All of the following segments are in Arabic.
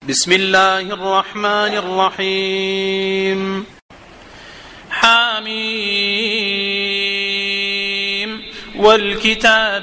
بسم الله الرحمن الرحيم. حميم والكتاب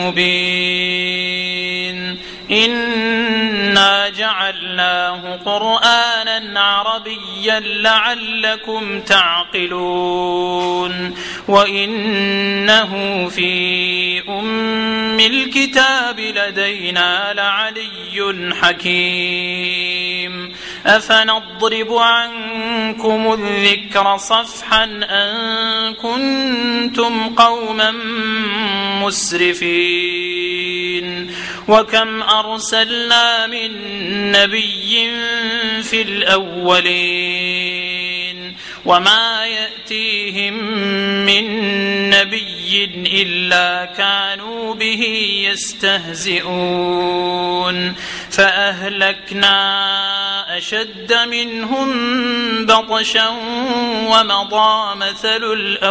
المبين إنا جعلناه قرآنا عربيا لعلكم تعقلون وإنه في أم الكتاب لدينا لعلي حكيم أفنضرب عنكم الذكر صفحا أن كنتم قوما مسرفين وكم أرسلنا من نبي في الأولين وما يأتيهم من نبي إلا كانوا به يستهزئون فأهلكنا أشد منهم بطشا ومضى مثل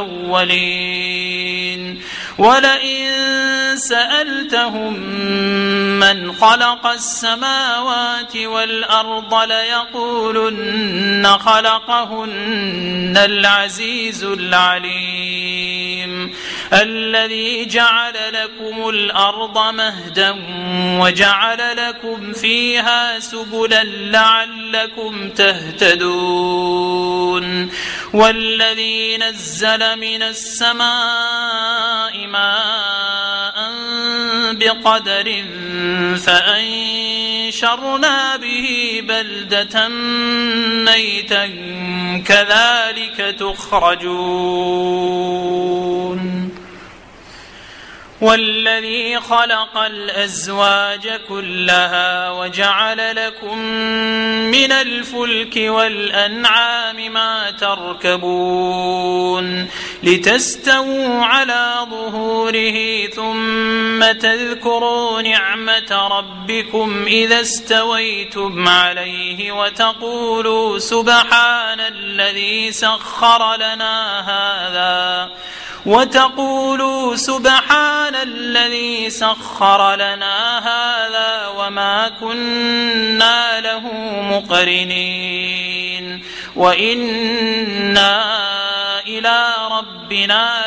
الأولين ولئن سألتهم من خلق السماوات والأرض ليقولن خلقهن العزيز العليم الذي جعل لكم الأرض مهدا وجعل لكم فيها سبلا لعلكم تهتدون والذي نزل من السماء ماء بقدر فأنشرنا به بلدة ميتا كذلك تخرجون والذي خلق الأزواج كلها وجعل لكم من الفلك والأنعام ما تركبون لتستووا على ظهوره ثم تذكروا نعمة ربكم إذا استويتم عليه وتقولوا سبحان الذي سخر لنا هذا وما كنا له مقرنين وإنا إلى ربنا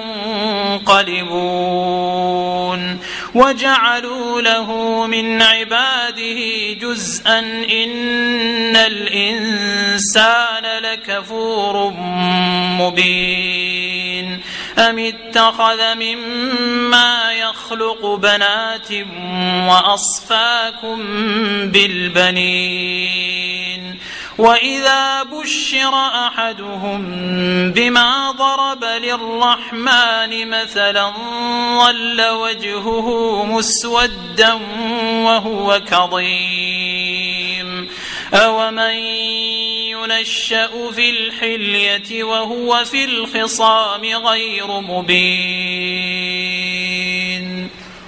لمنقلبون وجعلوا له من عباده جزءا إن الإنسان لكفور مبين أم اتخذ مما يخلق بنات وأصفاكم بالبنين وإذا بشر أحدهم بما ضرب للرحمن مثلا ظل وجهه مسودا وهو كظيم أومن ينشأ في الحلية وهو في الخصام غير مبين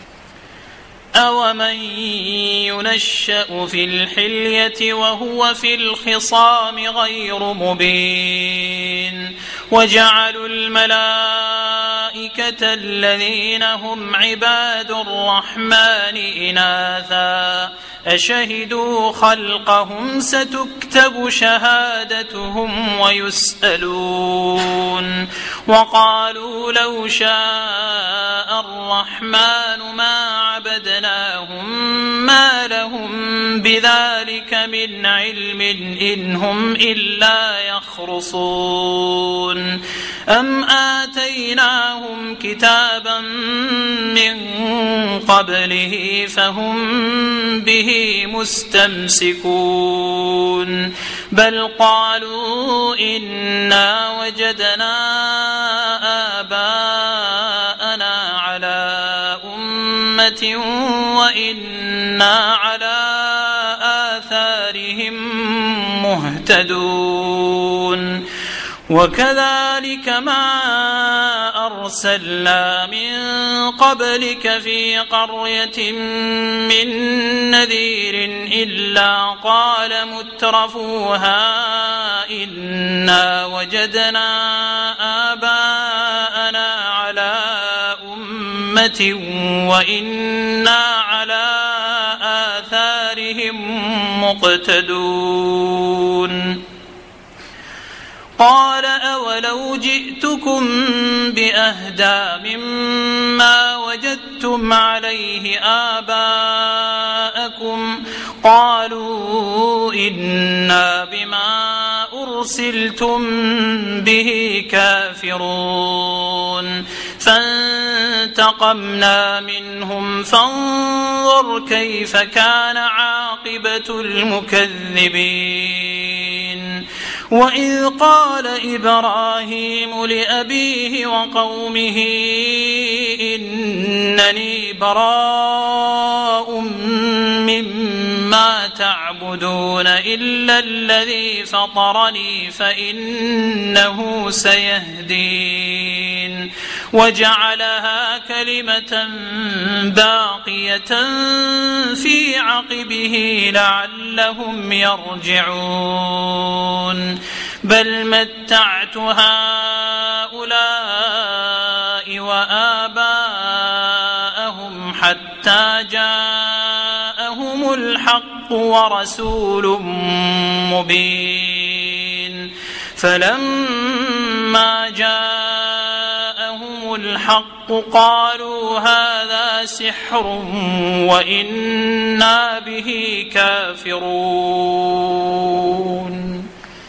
أومن ينشأ في الحلية وهو في الخصام غير مبين وجعلوا الملائكة الذين هم عباد الرحمن إناثا أشهدوا خلقهم ستكتب شهادتهم ويسألون وقالوا لو شاء الرحمن ما عبدناهم ما لهم بذلك من علم إن هم إلا يخرصون أم آتيناهم كتابا من قبله فهم به مستمسكون بل قالوا إنا وجدنا آباءنا على أمة وإنا على آثارهم مهتدون وكذلك ما أرسلنا من قبلك في قرية من نذير إلا قال مترفوها إنا وجدنا آباءنا على أمة وإنا على آثارهم مقتدون قال أولو جئتكم بأهدى مما وجدتم عليه آباءكم قالوا إنا بما أرسلتم به كافرون فانتقمنا منهم فانظر كيف كان عاقبة المكذبين وإذ قال إبراهيم لأبيه وقومه إنني براء مما تعبدون إلا الذي فطرني فإنه سيهدين وجعلها كلمة باقية في عقبه لعلهم يرجعون بل متعت هؤلاء وآباءهم حتى جاءهم الحق ورسول مبين فلما جاءهم الحق قالوا هذا سحر وإنا به كافرون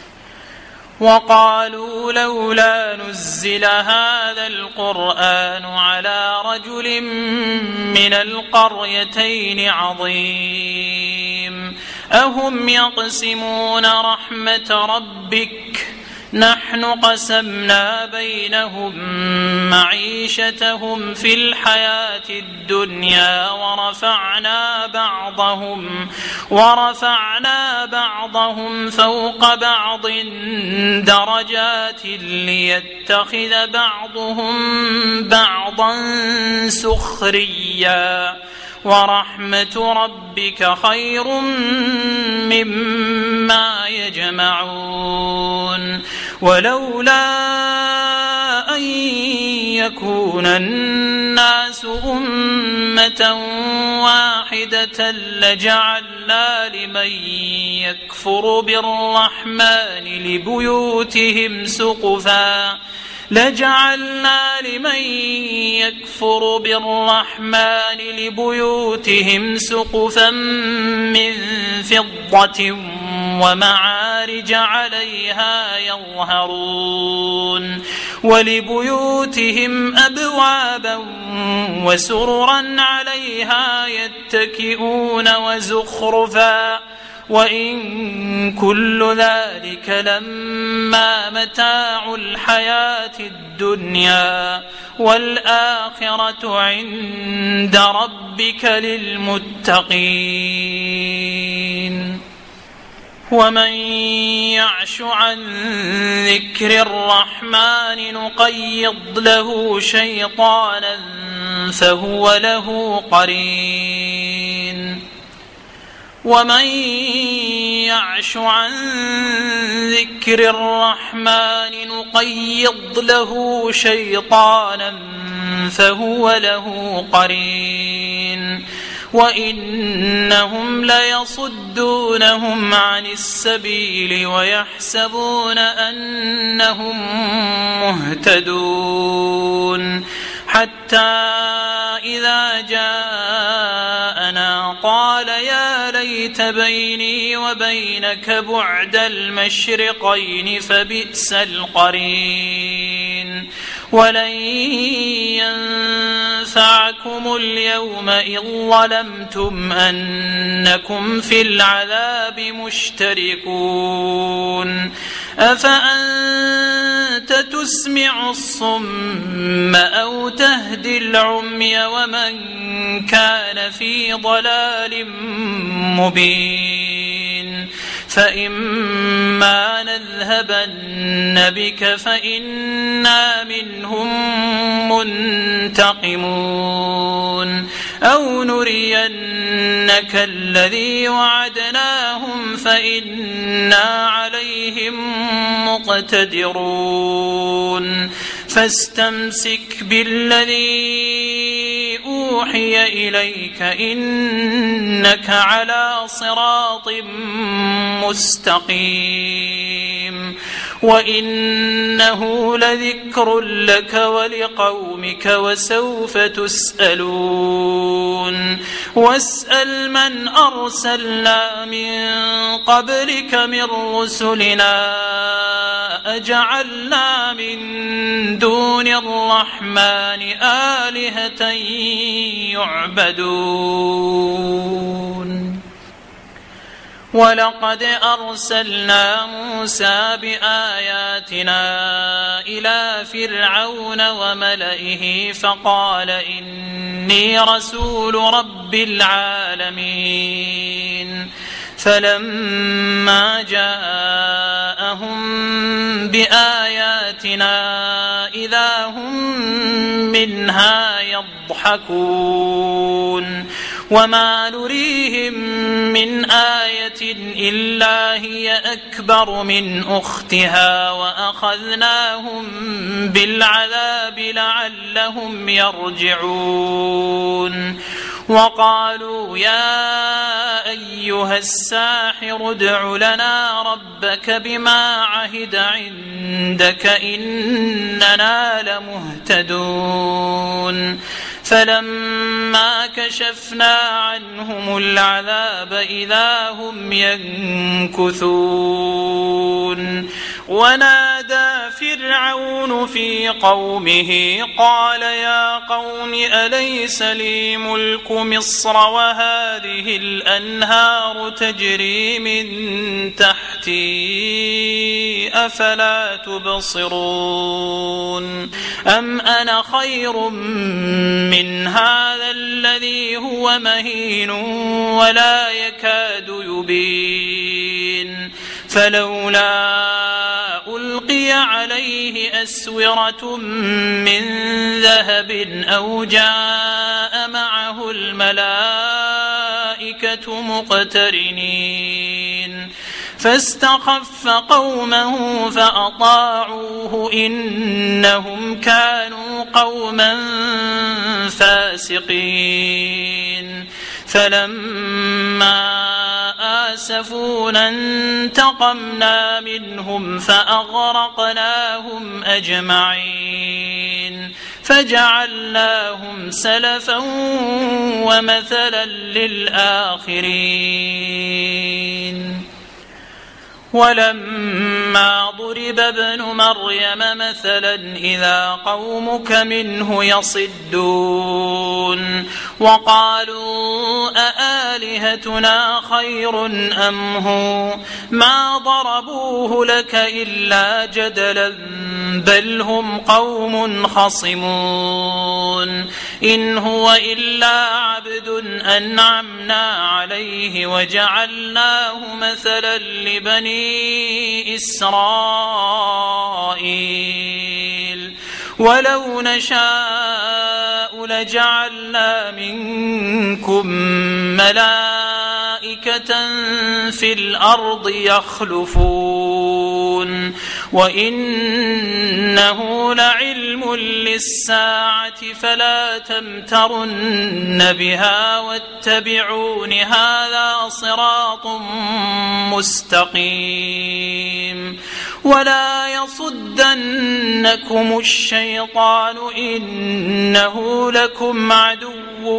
وقالوا لولا نزل هذا القرآن على رجل من القريتين عظيم أهم يقسمون رحمة ربك نحن قسمنا بينهم معيشتهم في الحياة الدنيا ورفعنا بعضهم فوق بعض درجات ليتخذ بعضهم بعضا سخريا ورحمة ربك خير مما يجمعون ولولا أن يكون الناس أمة واحدة لجعلنا لمن يكفر بالرحمن لبيوتهم سقفا من فضة ومعارج عليها يظهرون ولبيوتهم أبوابا وسررا عليها يتكئون وزخرفا وإن كل ذلك لما متاع الحياة الدنيا والآخرة عند ربك للمتقين ومن يعش عن ذكر الرحمن نقيض له شيطانا فهو له قرين ومن يعش عن ذكر الرحمن نقيض له شيطانا فهو له قرين وإنهم ليصدونهم عن السبيل ويحسبون أنهم مهتدون حتى إذا جاءنا قال يا ليت بيني وبينك بعد المشرقين فبئس القرين ولن ينفعكم اليوم إذ ظلمتم أنكم في العذاب مشتركون أفأنت تسمع الصم أو تهدي العمي ومن كان في ضلال مبين فإما نذهبن بك فإنا منهم منتقمون أو نرينك الذي وعدناهم فإنا عليهم مقتدرون فاستمسك بالذي الذي أوحي إليك إنك على صراط مستقيم وإنه لذكر لك ولقومك وسوف تسألون واسأل من أرسلنا من قبلك من رسلنا أجعلنا من دون الرحمن آلهة يعبدون ولقد أرسلنا موسى بآياتنا إلى فرعون وملئه فقال إني رسول رب العالمين فلما جاءهم بآياتنا إذا هم منها يضحكون وما نريهم من آية إلا هي أكبر من أختها وأخذناهم بالعذاب لعلهم يرجعون وقالوا يا أيها الساحر ادع لنا ربك بما عهد عندك إننا لمهتدون فلما كشفنا عنهم العذاب إذا هم ينكثون ونادى فرعون في قومه قال يا قوم أليس لي ملك مصر وهذه الأنهار تجري من تحتي أفلا تبصرون أم أنا خير من هذا الذي هو مهين ولا يكاد يبين فلولا ألقي عليه أسورة من ذهب أو جاء معه الملائكة مقترنين فاستخف قومه فأطاعوه إنهم كانوا قوما فاسقين فلما آسفونا انتقمنا منهم فأغرقناهم أجمعين فجعلناهم سلفا ومثلا للآخرين ولما ضرب ابن مريم مثلا إذا قومك منه يصدون وقالوا أآلهتنا خير أم هو ما ضربوه لك إلا جدلا بل هم قوم خصمون إن هو إلا عبد أنعمنا عليه وجعلناه مثلا لبني إسرائيل ولو نشاء لجعلنا منكم ملائكة في الأرض يخلفون وإنه لعلم للساعة فلا تمترن بها واتبعون هذا صراط مستقيم ولا يصدنكم الشيطان إنه لكم عدو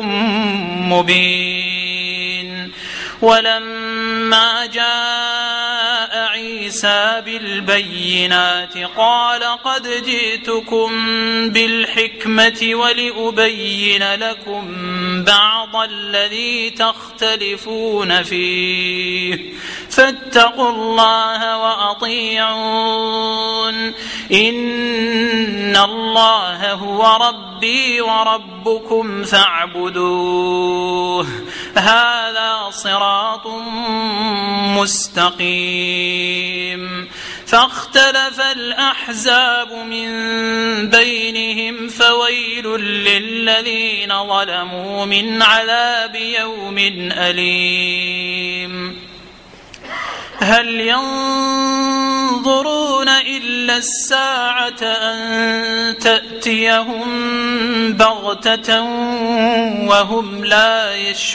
مبين ولما جاء عيسى بالبينات قال قد جئتكم بالحكمة ولأبين لكم بعض الذي تختلفون فيه فاتقوا الله وأطيعون إن الله هو ربي وربكم فاعبدوه هذا صراط مستقيم فاختلف الأحزاب من بينهم فويل للذين ظلموا من عذاب يوم أليم هل ينظرون إلا إلا الساعة أن تأتيهم بغتة وهم لا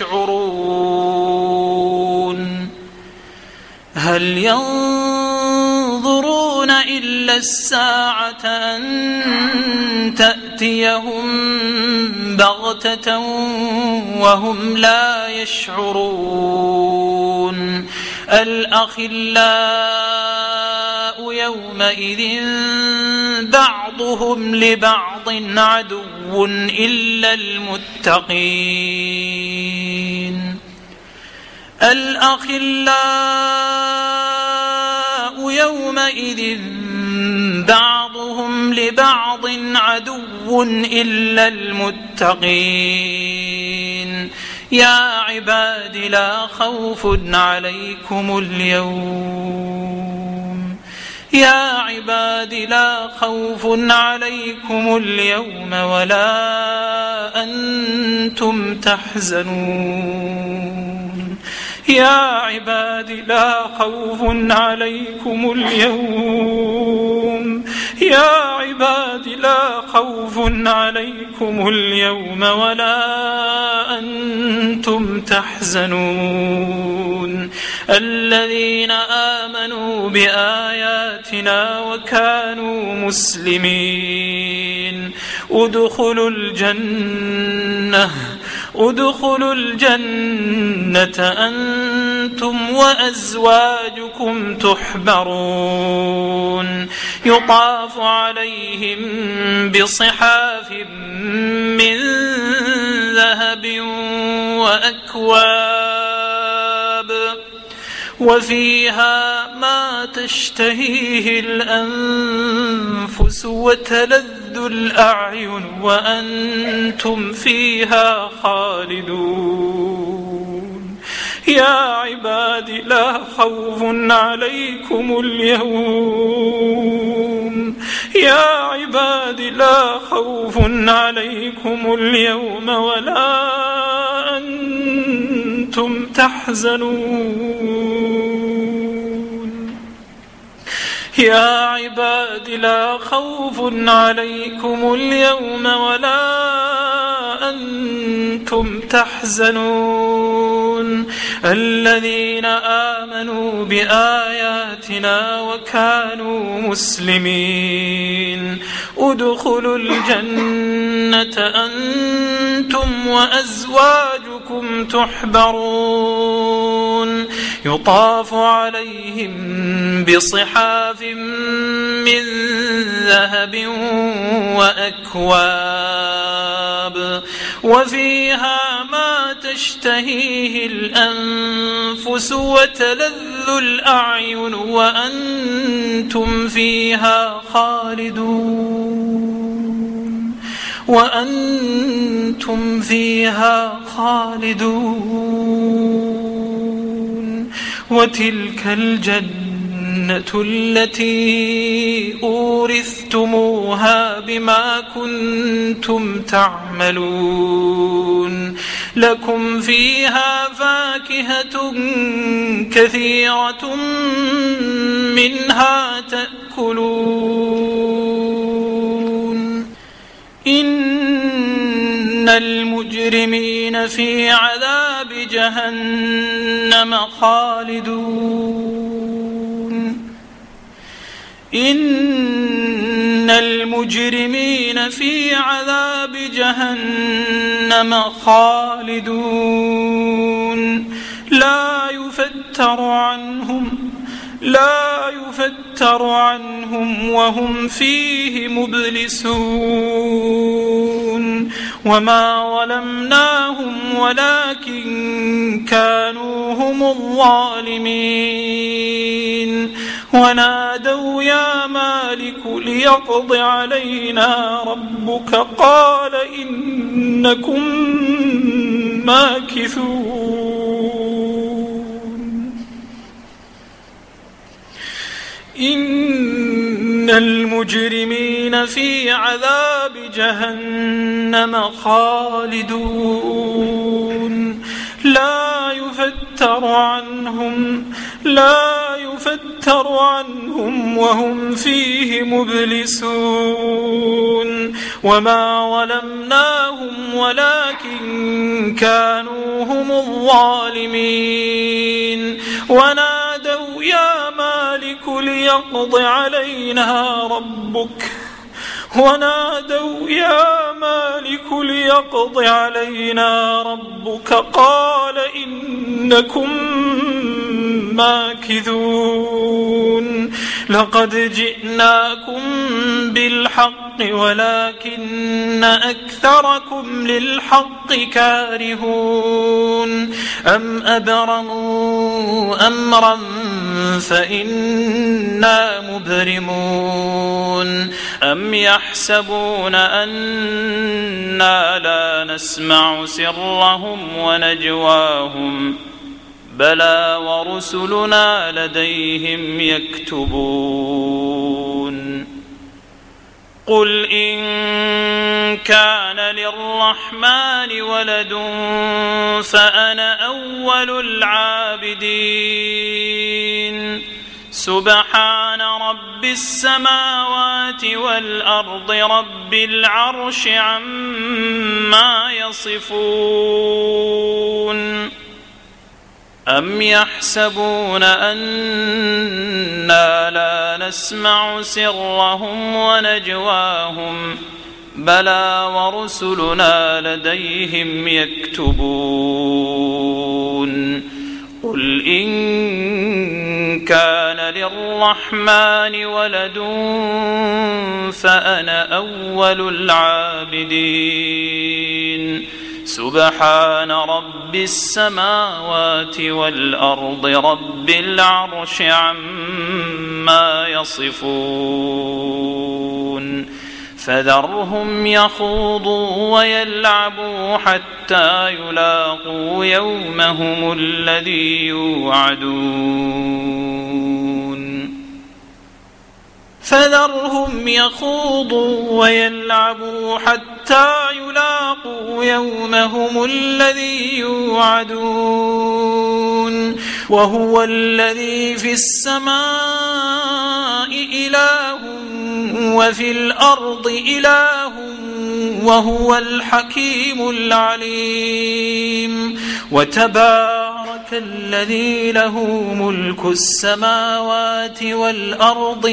يشعرون هل ينظرون إلا الساعة أن تأتيهم بغتة وهم لا يشعرون الأخلاء يومئذ بعضهم لبعض عدو إلا المتقين الأخلاء يومئذ بعضهم لبعض عدو إلا المتقين يا عباد لا خوف عليكم اليوم يا عباد لا خوف عليكم اليوم ولا أنتم تحزنون يا عباد لا خوف عليكم اليوم يا عباد لا خوف عليكم اليوم ولا أنتم تحزنون الذين آمنوا بآياتنا وكانوا مسلمين ادخلوا الجنة أنتم وأزواجكم تحبرون يطاف عليهم بصحاف من ذهب وأكواب وفيها ما تشتهيه الأنفس وتلذ الأعين وأنتم فيها خالدون يا عباد لا خوف عليكم اليوم يا عباد لا خوف عليكم اليوم ولا أنتم تحزنون يا عباد لا خوف عليكم اليوم ولا أنتم تحزنون الذين آمنوا بآياتنا وكانوا مسلمين ادخلوا الجنة أنتم وأزواجكم تحبرون يطاف عليهم بصحاف من ذهب وأكواب وفيها ما تشتهيه الأنفس وتلذ الأعين وأنتم فيها خالدون وتلك الجنة التي أورثتموها بما كنتم تعملون لكم فيها فاكهة كثيرة منها تأكلون إن المجرمين في عذاب جهنم خالدون إن المجرمين في عذاب جهنم خالدون لا يفتر عنهم وهم فيه مبلسون وما ظلمناهم ولكن كانوا هم الظالمين ونادوا يا مالك ليقض علينا ربك قال إنكم ماكثون إن المجرمين في عذاب جهنم خالدون لا يفتر نتوتر عنهم وهم فيه مبلسون وما ظلمناهم ولكن كانوا هم الظالمين ونادوا يا مالك ليقض علينا ربك قال إنكم ماكثون لقد جئناكم بالحق ولكن أكثركم للحق كارهون أم أبرموا أمرا فإنا مبرمون أم يحسبون أنا لا نسمع سرهم ونجواهم بلى ورسلنا لديهم يكتبون قل إن كان للرحمن ولد فأنا أول العابدين سبحان رب السماوات والأرض رب العرش عما يصفون أم يحسبون أنا لا نسمع سرهم ونجواهم بلى ورسلنا لديهم يكتبون قل إن كان للرحمن ولد فأنا أول العابدين سبحان رب السماوات والأرض رب العرش عما يصفون فذرهم يخوضوا ويلعبوا حتى يلاقوا يومهم الذي يوعدون وهو الذي في السماء إله وفي الأرض إله وهو الحكيم العليم وتبارك الذي له ملك السماوات والأرض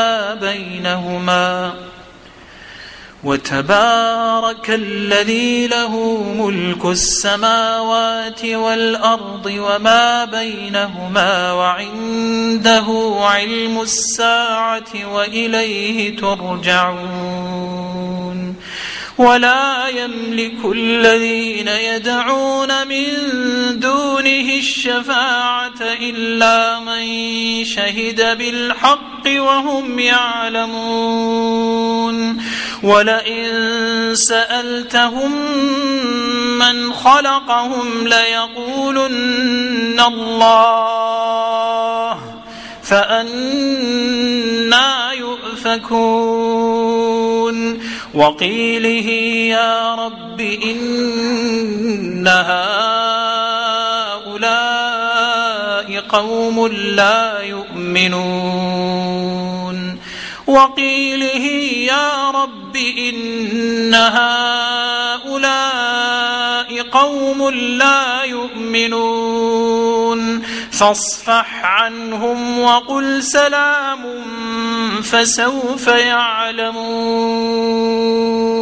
وما بينهما وعنده علم الساعة وإليه ترجعون ولا يملك الذين يدعون من دونه الشفاعة إلا من شهد بالحق وهم يعلمون ولئن سألتهم من خلقهم ليقولن الله فأنى يؤفكون وقيله يا رب إن هؤلاء قوم لا يؤمنون فاصفح عنهم وقل سلام فسوف يعلمون